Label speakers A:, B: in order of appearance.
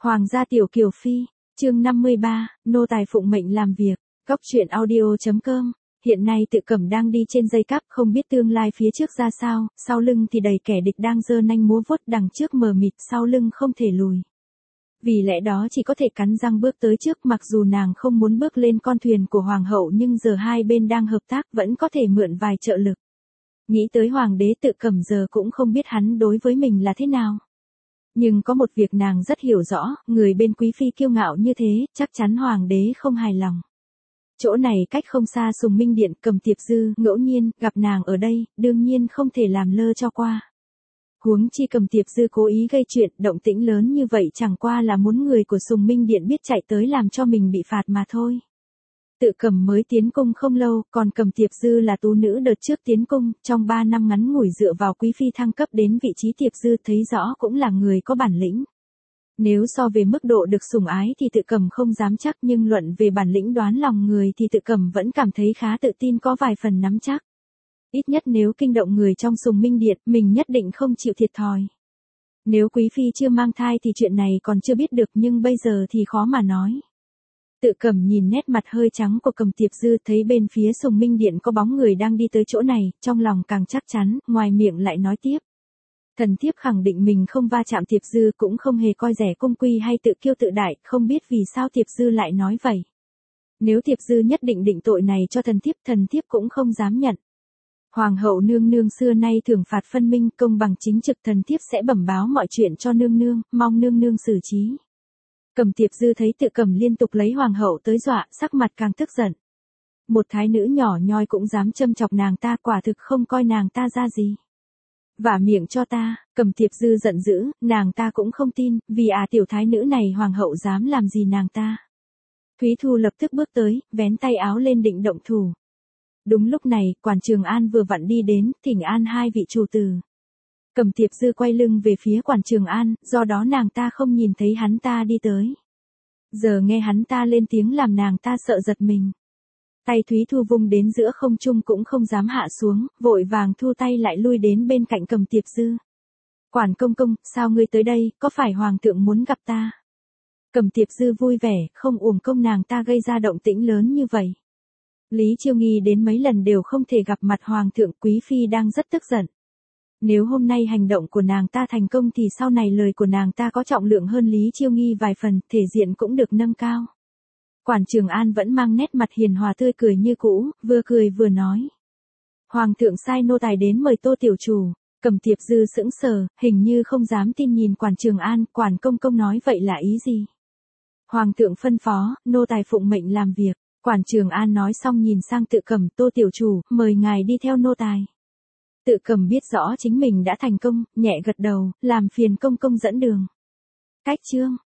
A: Hoàng gia tiểu kiều phi, chương 53, nô tài phụng mệnh làm việc, Góc truyện audio.com. Hiện nay Tự Cẩm đang đi trên dây cáp, không biết tương lai phía trước ra sao, sau lưng thì đầy kẻ địch đang giơ nanh múa vuốt, đằng trước mờ mịt, sau lưng không thể lùi. Vì lẽ đó chỉ có thể cắn răng bước tới trước, mặc dù nàng không muốn bước lên con thuyền của hoàng hậu, nhưng giờ hai bên đang hợp tác, vẫn có thể mượn vài trợ lực. Nghĩ tới hoàng đế, Tự Cẩm giờ cũng không biết hắn đối với mình là thế nào. Nhưng có một việc nàng rất hiểu rõ, người bên quý phi kiêu ngạo như thế, chắc chắn hoàng đế không hài lòng. Chỗ này cách không xa Sùng Minh Điện, Cầm Tiệp Dư ngẫu nhiên gặp nàng ở đây, đương nhiên không thể làm lơ cho qua. Huống chi Cầm Tiệp Dư cố ý gây chuyện, động tĩnh lớn như vậy chẳng qua là muốn người của Sùng Minh Điện biết chạy tới làm cho mình bị phạt mà thôi. Tự Cẩm mới tiến cung không lâu, còn Cầm Tiệp Dư là tú nữ đợt trước tiến cung, trong 3 năm ngắn ngủi dựa vào quý phi thăng cấp đến vị trí Tiệp Dư, thấy rõ cũng là người có bản lĩnh. Nếu so về mức độ được sủng ái thì Tự Cẩm không dám chắc, nhưng luận về bản lĩnh đoán lòng người thì Tự Cẩm vẫn cảm thấy khá tự tin, có vài phần nắm chắc. Ít nhất nếu kinh động người trong Sùng Minh Điện, mình nhất định không chịu thiệt thòi. Nếu quý phi chưa mang thai thì chuyện này còn chưa biết được, nhưng bây giờ thì khó mà nói. Tự Cẩm nhìn nét mặt hơi trắng của Cầm Tiệp Dư, thấy bên phía Sùng Minh Điện có bóng người đang đi tới chỗ này, trong lòng càng chắc chắn, ngoài miệng lại nói tiếp. Thần thiếp khẳng định mình không va chạm Tiệp Dư, cũng không hề coi rẻ cung quy hay tự kiêu tự đại, không biết vì sao Tiệp Dư lại nói vậy. Nếu Tiệp Dư nhất định định tội này cho thần thiếp cũng không dám nhận. Hoàng hậu nương nương xưa nay thưởng phạt phân minh, công bằng chính trực, thần thiếp sẽ bẩm báo mọi chuyện cho nương nương, mong nương nương xử trí. Cầm Tiệp Dư thấy Tự Cẩm liên tục lấy hoàng hậu tới dọa, sắc mặt càng tức giận. Một thái nữ nhỏ nhoi cũng dám châm chọc nàng ta, quả thực không coi nàng ta ra gì. Vả miệng cho ta, Cầm Tiệp Dư giận dữ, nàng ta cũng không tin, vì tiểu thái nữ này hoàng hậu dám làm gì nàng ta. Thúy Thu lập tức bước tới, vén tay áo lên định động thủ. Đúng lúc này, Quản Trường An vừa vặn đi đến, thỉnh an hai vị chủ tử. Cầm Tiệp Dư quay lưng về phía Quản Trường An, do đó nàng ta không nhìn thấy hắn ta đi tới. Giờ nghe hắn ta lên tiếng làm nàng ta sợ giật mình. Tay Thúy Thu vung đến giữa không trung cũng không dám hạ xuống, vội vàng thu tay lại, lui đến bên cạnh Cầm Tiệp Dư. Quản công công, sao ngươi tới đây, có phải hoàng thượng muốn gặp ta? Cầm Tiệp Dư vui vẻ, không uổng công nàng ta gây ra động tĩnh lớn như vậy. Lý Chiêu Nghi đến mấy lần đều không thể gặp mặt hoàng thượng, quý phi đang rất tức giận. Nếu hôm nay hành động của nàng ta thành công thì sau này lời của nàng ta có trọng lượng hơn Lý Chiêu Nghi vài phần, thể diện cũng được nâng cao. Quản Trường An vẫn mang nét mặt hiền hòa tươi cười như cũ, vừa cười vừa nói. Hoàng thượng sai nô tài đến mời Tô tiểu chủ. Cầm Tiệp Dư sững sờ, hình như không dám tin nhìn Quản Trường An, Quản công công nói vậy là ý gì? Hoàng thượng phân phó, nô tài phụng mệnh làm việc. Quản Trường An nói xong nhìn sang Tự Cẩm, Tô tiểu chủ, mời ngài đi theo nô tài. Tự Cẩm biết rõ chính mình đã thành công, nhẹ gật đầu, làm phiền công công dẫn đường. Cách chương